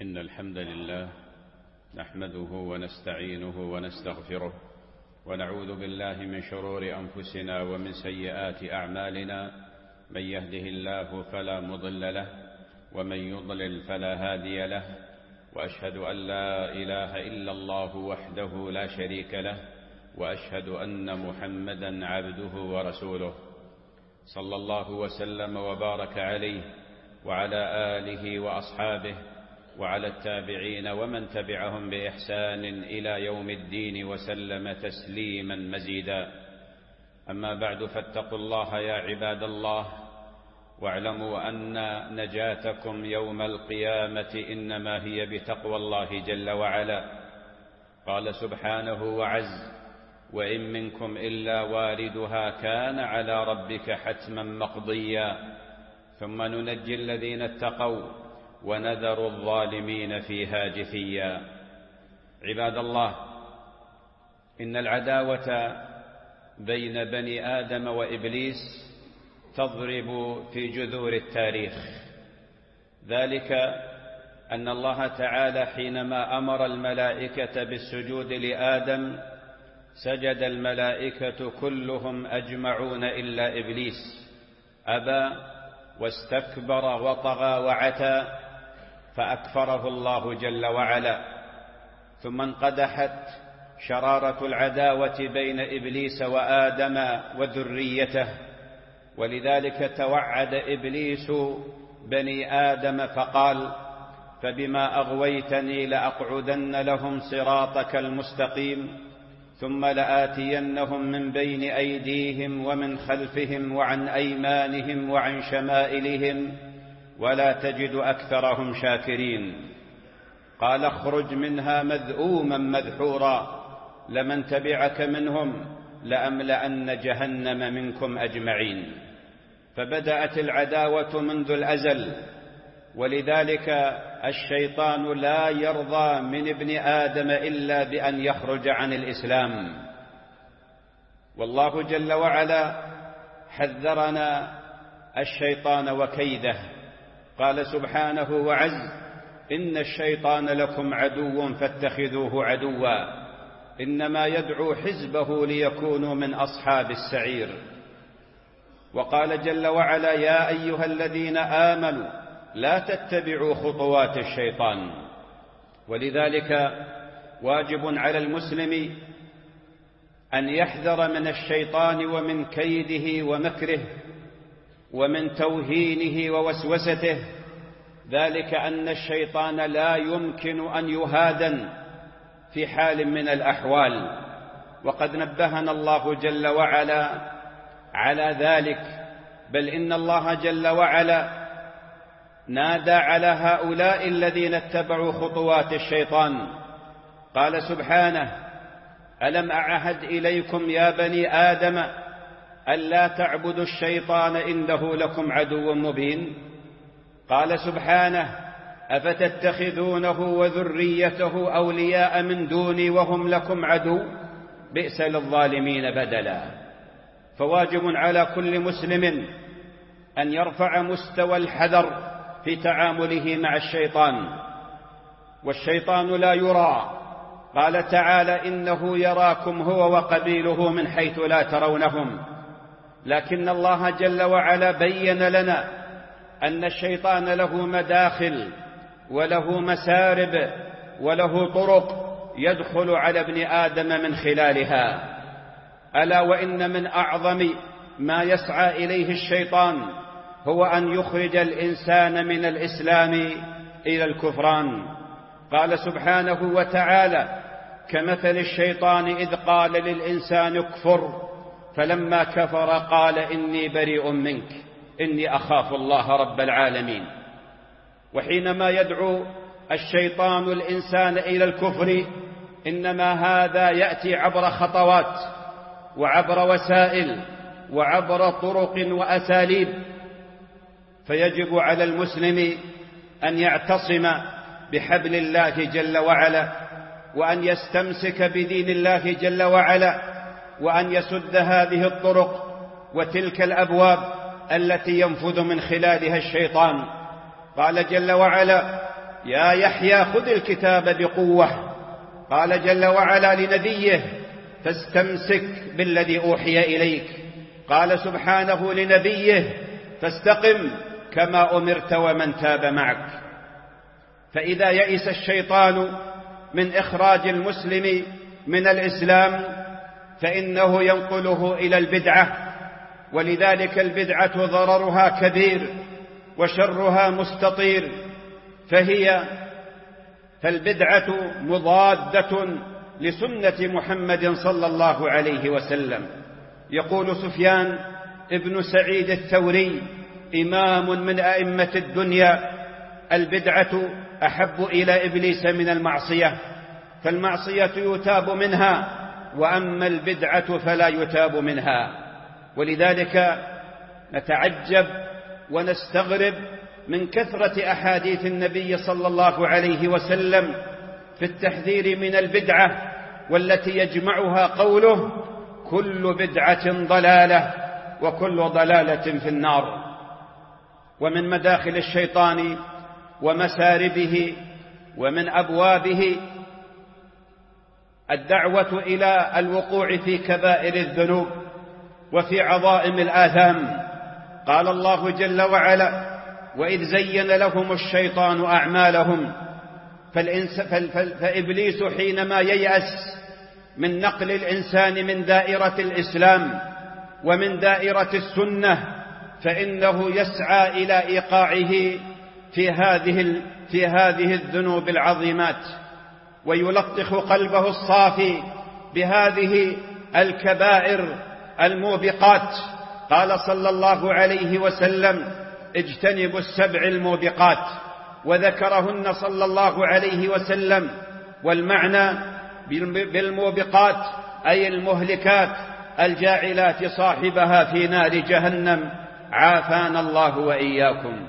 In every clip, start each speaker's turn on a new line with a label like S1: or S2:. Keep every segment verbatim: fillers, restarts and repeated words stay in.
S1: إن الحمد لله نحمده ونستعينه ونستغفره ونعوذ بالله من شرور أنفسنا ومن سيئات أعمالنا. من يهده الله فلا مضل له ومن يضلل فلا هادي له، وأشهد أن لا إله إلا الله وحده لا شريك له، وأشهد أن محمدا عبده ورسوله، صلى الله وسلم وبارك عليه وعلى آله وأصحابه وعلى التابعين ومن تبعهم بإحسان إلى يوم الدين وسلم تسليما مزيدا. أما بعد، فاتقوا الله يا عباد الله، واعلموا أن نجاتكم يوم القيامة إنما هي بتقوى الله جل وعلا. قال سبحانه وعز: وإن منكم إلا واردها كان على ربك حتما مقضيا ثم ننجي الذين اتقوا ونذر الظالمين فيها جثيا. عباد الله، إن العداوة بين بني آدم وإبليس تضرب في جذور التاريخ، ذلك أن الله تعالى حينما أمر الملائكة بالسجود لآدم سجد الملائكة كلهم أجمعون إلا إبليس، أبى واستكبر وطغى وعتى فأكفره الله جل وعلا. ثم انقدحت شرارة العداوة بين إبليس وآدم وذريته، ولذلك توعد إبليس بني آدم فقال: فبما أغويتني لأقعدن لهم صراطك المستقيم ثم لآتينهم من بين أيديهم ومن خلفهم وعن أيمانهم وعن شمائلهم ولا تجد أكثرهم شاكرين. قال: اخرج منها مذءوما مدحورا لمن تبعك منهم لأملأن جهنم منكم أجمعين. فبدأت العداوة منذ الأزل، ولذلك الشيطان لا يرضى من ابن آدم إلا بأن يخرج عن الإسلام. والله جل وعلا حذرنا الشيطان وكيده، قال سبحانه وعز: إن الشيطان لكم عدو فاتخذوه عدوا إنما يدعو حزبه ليكونوا من أصحاب السعير. وقال جل وعلا: يا أيها الذين آمنوا لا تتبعوا خطوات الشيطان. ولذلك واجب على المسلم أن يحذر من الشيطان ومن كيده ومكره ومن توهينه ووسوسته، ذلك أن الشيطان لا يمكن أن يهادن في حال من الأحوال، وقد نبهنا الله جل وعلا على ذلك. بل إن الله جل وعلا نادى على هؤلاء الذين اتبعوا خطوات الشيطان، قال سبحانه: ألم أعهد إليكم يا بني آدم ألا تعبدوا الشيطان إنه لكم عدو مبين. قال سبحانه: أفتتخذونه وذريته أولياء من دوني وهم لكم عدو بئس للظالمين بدلا. فواجب على كل مسلم أن يرفع مستوى الحذر في تعامله مع الشيطان، والشيطان لا يرى. قال تعالى: إنه يراكم هو وقبيله من حيث لا ترونهم. لكن الله جل وعلا بين لنا أن الشيطان له مداخل وله مسارب وله طرق يدخل على ابن آدم من خلالها. ألا وإن من أعظم ما يسعى إليه الشيطان هو أن يخرج الإنسان من الإسلام إلى الكفران. قال سبحانه وتعالى: كمثل الشيطان إذ قال للإنسان اكفر فلما كفر قال إني بريء منك إني أخاف الله رب العالمين. وحينما يدعو الشيطان الإنسان إلى الكفر إنما هذا يأتي عبر خطوات وعبر وسائل وعبر طرق وأساليب، فيجب على المسلم أن يعتصم بحبل الله جل وعلا، وأن يستمسك بدين الله جل وعلا، وأن يسد هذه الطرق وتلك الأبواب التي ينفذ من خلالها الشيطان. قال جل وعلا:
S2: يا يحيى خذ الكتاب بقوة. قال جل وعلا لنبيه فاستمسك بالذي أوحي إليك. قال سبحانه لنبيه فاستقم كما أمرت ومن تاب معك. فإذا يئس الشيطان من إخراج المسلم من الإسلام فإنه ينقله إلى البدعة، ولذلك البدعة ضررها كبير وشرها مستطير، فهي فالبدعة مضادة لسنة محمد صلى الله عليه وسلم. يقول سفيان ابن سعيد الثوري إمام من أئمة الدنيا: البدعة أحب إلى إبليس من المعصية، فالمعصية يتاب منها، وأما البدعة فلا يتاب منها. ولذلك نتعجب ونستغرب من كثرة أحاديث النبي صلى الله عليه وسلم في التحذير من البدعة، والتي يجمعها قوله: كل بدعة ضلالة وكل ضلالة في النار. ومن مداخل الشيطان ومساربه ومن أبوابه الدعوة إلى الوقوع في كبائر الذنوب وفي عظائم الآثام. قال الله جل وعلا: وإذ زين لهم الشيطان أعمالهم. فإبليس حينما ييأس من نقل الإنسان من دائرة الإسلام ومن دائرة السنة فإنه يسعى إلى إيقاعه في هذه في هذه الذنوب العظيمات، ويلطخ قلبه الصافي بهذه الكبائر الموبقات. قال صلى الله عليه وسلم: اجتنبوا السبع الموبقات، وذكرهن صلى الله عليه وسلم. والمعنى بالموبقات أي المهلكات الجاعلات صاحبها في نار جهنم، عافانا الله وإياكم.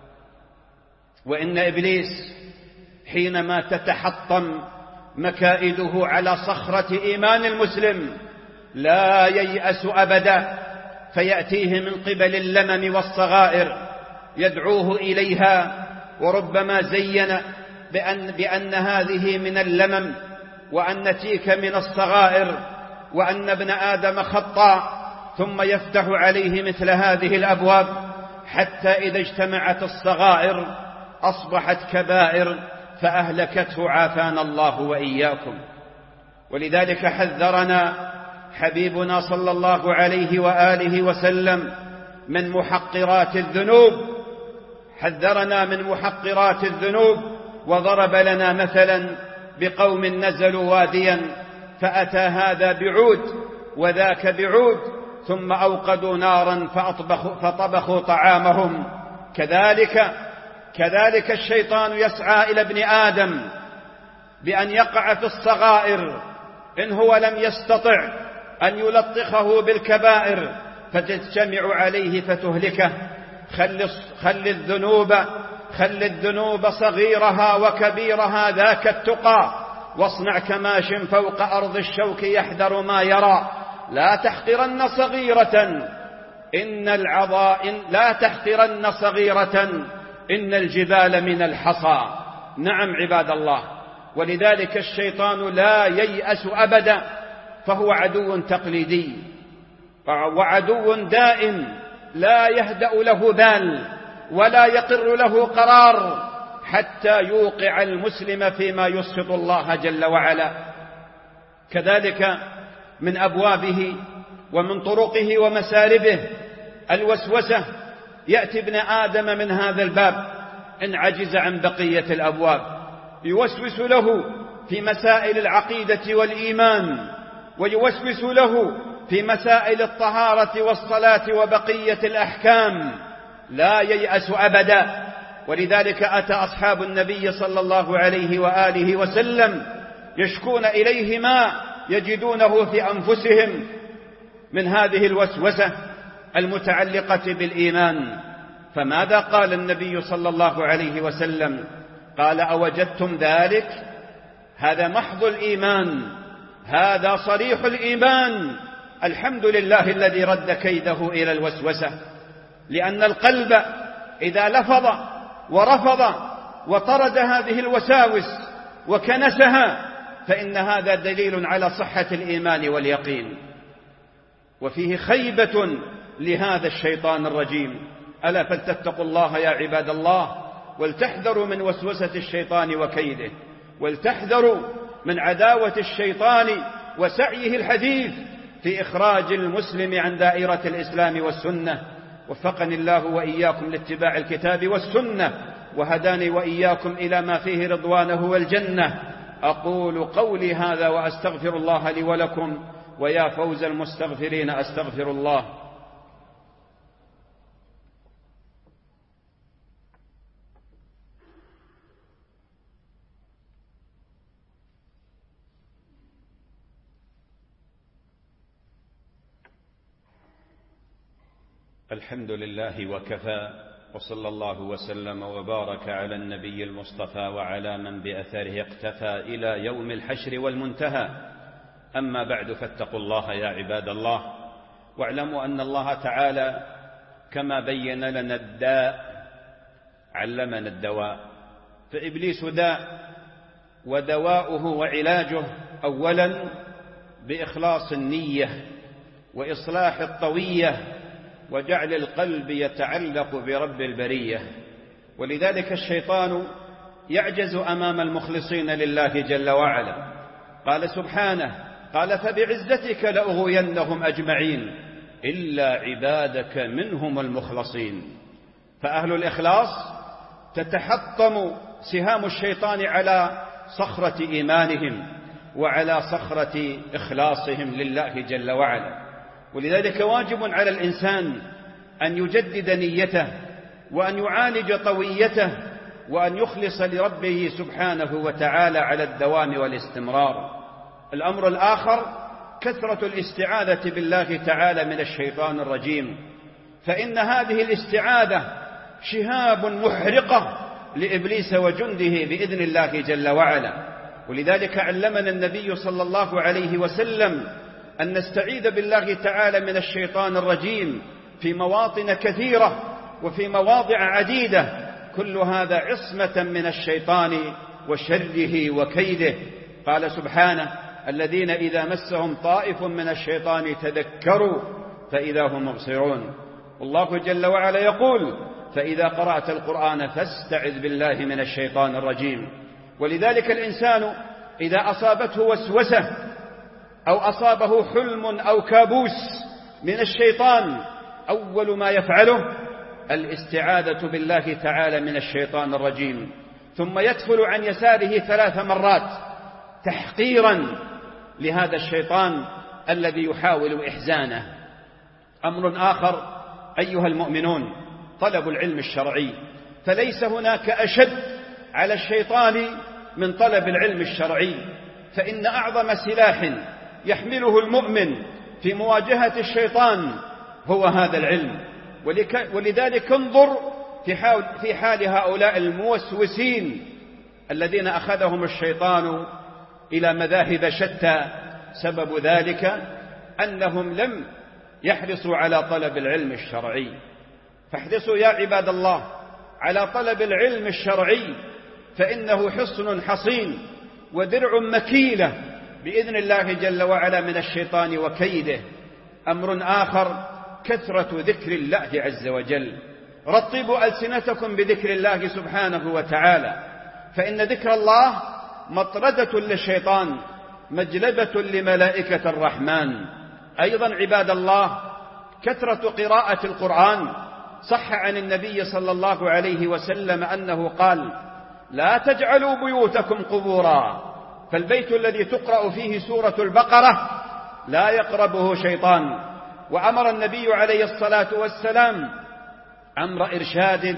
S2: وإن إبليس حينما تتحطم مكائده على صخرة إيمان المسلم لا ييأس أبدا، فيأتيه من قبل اللمم والصغائر يدعوه إليها، وربما زين بأن, بأن هذه من اللمم، وأن تلك من الصغائر، وأن ابن آدم خطاء، ثم يفتح عليه مثل هذه الأبواب حتى إذا اجتمعت الصغائر أصبحت كبائر فأهلكته، عافانا الله وإياكم. ولذلك حذرنا حبيبنا صلى الله عليه وآله وسلم من محقرات الذنوب، حذرنا من محقرات الذنوب، وضرب لنا مثلا بقوم نزلوا واديا فأتى هذا بعود وذاك بعود ثم أوقدوا نارا فأطبخوا فطبخوا طعامهم. كذلك كذلك الشيطان يسعى إلى ابن آدم بأن يقع في الصغائر، إن هو لم يستطع أن يلطخه بالكبائر فتجتمع عليه فتهلكه. خل, خل الذنوب خل الذنوب صغيرها وكبيرها ذاك التقى، واصنع كماش فوق أرض الشوك يحذر ما يرى. لا تحقرن صغيرة إن العظائم لا تحقرن صغيرة إن الجبال من الحصى. نعم عباد الله. ولذلك الشيطان لا ييأس أبدا، فهو عدو تقليدي وعدو دائم لا يهدأ له بال ولا يقر له قرار حتى يوقع المسلم فيما يسخط الله جل وعلا. كذلك من أبوابه ومن طرقه ومساربه الوسوسة. يأتي ابن آدم من هذا الباب إن عجز عن بقية الأبواب، يوسوس له في مسائل العقيدة والإيمان، ويوسوس له في مسائل الطهارة والصلاة وبقية الأحكام. لا ييأس أبدا. ولذلك أتى أصحاب النبي صلى الله عليه وآله وسلم يشكون إليه ما يجدونه في أنفسهم من هذه الوسوسة المتعلقة بالإيمان. فماذا قال النبي صلى الله عليه وسلم؟ قال: أوجدتم ذلك؟ هذا محض الإيمان، هذا صريح الإيمان. الحمد لله الذي رد كيده إلى الوسوسة، لأن القلب إذا لفظ ورفض وطرد هذه الوساوس وكنسها، فإن هذا دليل على صحة الإيمان واليقين، وفيه خيبة لهذا الشيطان الرجيم. ألا فلتتقوا الله يا عباد الله، ولتحذروا من وسوسة الشيطان وكيده، ولتحذروا من عداوة الشيطان وسعيه الحديث في إخراج المسلم عن دائرة الإسلام والسنة. وفقني الله وإياكم لاتباع الكتاب والسنة، وهداني وإياكم إلى ما فيه رضوانه والجنة. أقول قولي هذا وأستغفر الله لي ولكم، ويا فوز المستغفرين أستغفر الله.
S1: الحمد لله وكفى، وصلى الله وسلم وبارك على النبي المصطفى وعلى من بأثره اقتفى إلى يوم الحشر والمنتهى. أما بعد، فاتقوا الله يا عباد الله، واعلموا أن الله تعالى كما بين لنا الداء علمنا الدواء. فإبليس داء، ودواؤه وعلاجه أولا بإخلاص النية وإصلاح الطوية وجعل القلب يتعلق برب البرية. ولذلك الشيطان يعجز أمام المخلصين لله جل وعلا. قال سبحانه: قال فبعزتك لأغوينهم أجمعين إلا عبادك منهم المخلصين. فأهل الإخلاص تتحطم سهام الشيطان على صخرة إيمانهم وعلى صخرة إخلاصهم لله جل وعلا. ولذلك واجب على الإنسان أن يجدد نيته، وأن يعالج طويته، وأن يخلص لربه سبحانه وتعالى على الدوام والاستمرار. الأمر الآخر كثرة الاستعاذة بالله تعالى من الشيطان الرجيم، فإن هذه الاستعاذة شهاب محرقة لإبليس وجنده بإذن الله جل وعلا. ولذلك علمنا النبي صلى الله عليه وسلم أن نستعيذ بالله تعالى من الشيطان الرجيم في مواطن كثيرة وفي مواضع عديدة، كل هذا عصمة من الشيطان وشره وكيده. قال سبحانه: الذين إذا مسهم طائف من الشيطان تذكروا فإذا هم مبصرون. والله جل وعلا يقول: فإذا قرأت القرآن فاستعذ بالله من الشيطان الرجيم. ولذلك الإنسان إذا أصابته وسوسة أو أصابه حلم أو كابوس من الشيطان، أول ما يفعله الاستعاذة بالله تعالى من الشيطان الرجيم، ثم يدخل عن يساره ثلاث مرات تحقيرا لهذا الشيطان الذي يحاول إحزانه. أمر آخر أيها المؤمنون طلب العلم الشرعي، فليس هناك أشد على الشيطان من طلب العلم الشرعي، فإن أعظم سلاح يحمله المؤمن في مواجهة الشيطان هو هذا العلم. ولذلك انظر في حال هؤلاء الموسوسين الذين أخذهم الشيطان إلى مذاهب شتى، سبب ذلك أنهم لم يحرصوا على طلب العلم الشرعي. فاحرصوا يا عباد الله على طلب العلم الشرعي، فإنه حصن حصين ودرع مكيلة بإذن الله جل وعلا من الشيطان وكيده. أمر آخر كثرة ذكر الله عز وجل. رطبوا ألسنتكم بذكر الله سبحانه وتعالى، فإن ذكر الله مطردة للشيطان، مجلبة لملائكة الرحمن. أيضا عباد الله كثرة قراءة القرآن. صح عن النبي صلى الله عليه وسلم أنه قال: لا تجعلوا بيوتكم قبورا، فالبيت الذي تقرأ فيه سورة البقرة لا يقربه شيطان. وأمر النبي عليه الصلاة والسلام أمر إرشاد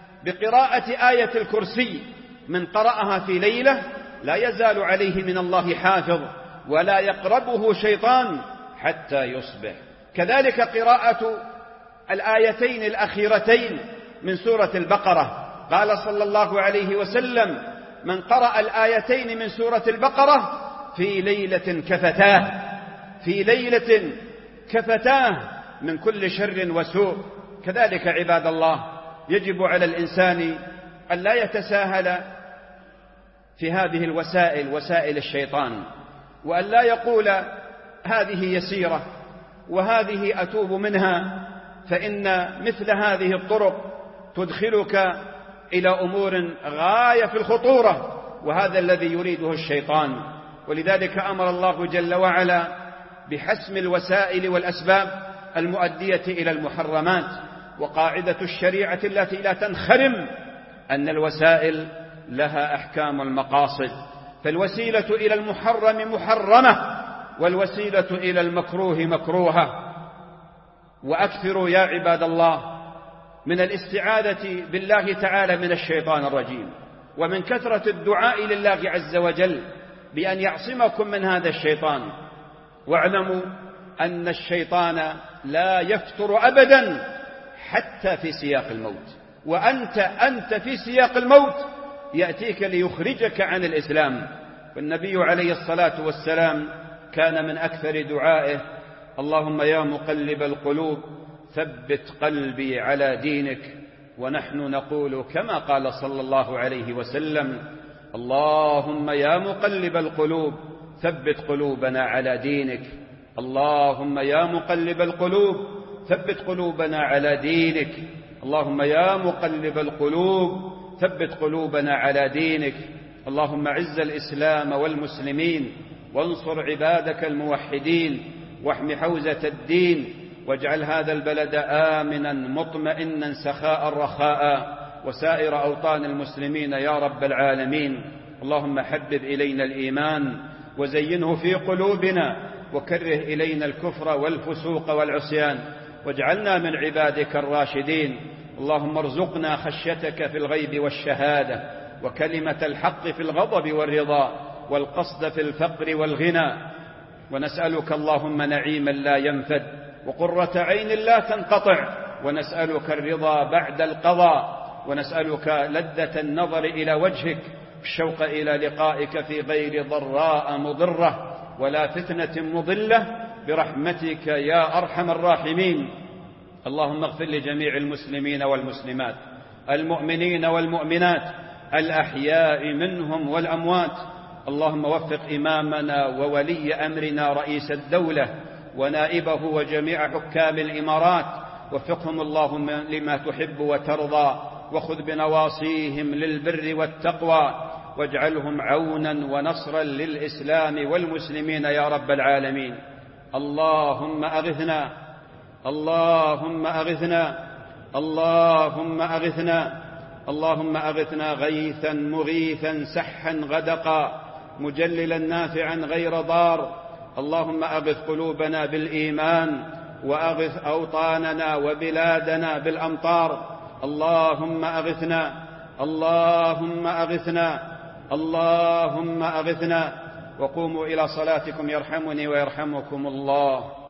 S1: بقراءة آية الكرسي، من قرأها في ليلة لا يزال عليه من الله حافظ ولا يقربه شيطان حتى يصبح. كذلك قراءة الآيتين الأخيرتين من سورة البقرة. قال صلى الله عليه وسلم: من قرأ الآيتين من سورة البقرة في ليلة كفتاه في ليلة كفتاه من كل شر وسوء. كذلك عباد الله يجب على الإنسان
S2: أن لا يتساهل في هذه الوسائل، وسائل الشيطان، وأن لا يقول هذه يسيرة وهذه أتوب منها، فإن مثل هذه الطرق تدخلك إلى أمور غاية في الخطورة، وهذا الذي يريده الشيطان. ولذلك أمر الله جل وعلا بحسم الوسائل والأسباب المؤدية إلى المحرمات. وقاعدة الشريعة التي لا تنخرم أن الوسائل لها أحكام المقاصد، فالوسيلة إلى المحرم محرمة، والوسيلة إلى المكروه مكروهة. وأكثروا يا عباد الله من الاستعاذة بالله تعالى من الشيطان الرجيم، ومن كثرة الدعاء لله عز وجل بأن يعصمكم من هذا الشيطان. واعلموا أن الشيطان لا يفتر أبدا حتى في سياق الموت، وأنت أنت في سياق الموت يأتيك ليخرجك عن الإسلام. والنبي عليه الصلاة والسلام كان من أكثر دعائه: اللهم يا مقلب القلوب ثبت قلبي على دينك. ونحن نقول كما قال صلى الله عليه وسلم: اللهم يا مقلب القلوب ثبت قلوبنا على دينك. اللهم يا مقلب القلوب ثبت قلوبنا على دينك. اللهم يا مقلب القلوب ثبت قلوبنا على دينك. اللهم عز الإسلام والمسلمين، وانصر عبادك الموحدين، واحم حوزة الدين، واجعل هذا البلد آمنا مطمئنا سخاء رخاء، وسائر أوطان المسلمين يا رب العالمين. اللهم حبب إلينا الإيمان وزينه في قلوبنا، وكره إلينا الكفر والفسوق والعصيان، واجعلنا من عبادك الراشدين. اللهم ارزقنا خشيتك في الغيب والشهادة، وكلمة الحق في الغضب والرضا، والقصد في الفقر والغنى. ونسألك اللهم نعيما لا ينفد، وقرة عين لا تنقطع، ونسألك الرضا بعد القضاء، ونسألك لذة النظر إلى وجهك، الشوق إلى لقائك في غير ضراء مضرة ولا فتنة مضلة، برحمتك يا أرحم الراحمين. اللهم اغفر لجميع المسلمين والمسلمات، المؤمنين والمؤمنات، الأحياء منهم والأموات. اللهم وفق إمامنا وولي أمرنا رئيس الدولة ونائبه وجميع حكام الإمارات، وفقهم اللهم لما تحب وترضى، وخذ بنواصيهم للبر والتقوى، واجعلهم عونا ونصرا للإسلام والمسلمين يا رب العالمين. اللهم أغثنا، اللهم أغثنا، اللهم أغثنا، اللهم أغثنا غيثا مغيثا سحا غدقا مجللا نافعا غير ضار. اللهم أغث قلوبنا بالإيمان، وأغث أوطاننا وبلادنا بالأمطار. اللهم أغثنا، اللهم أغثنا، اللهم أغثنا. وقوموا إلى صلاتكم يرحمني ويرحمكم الله.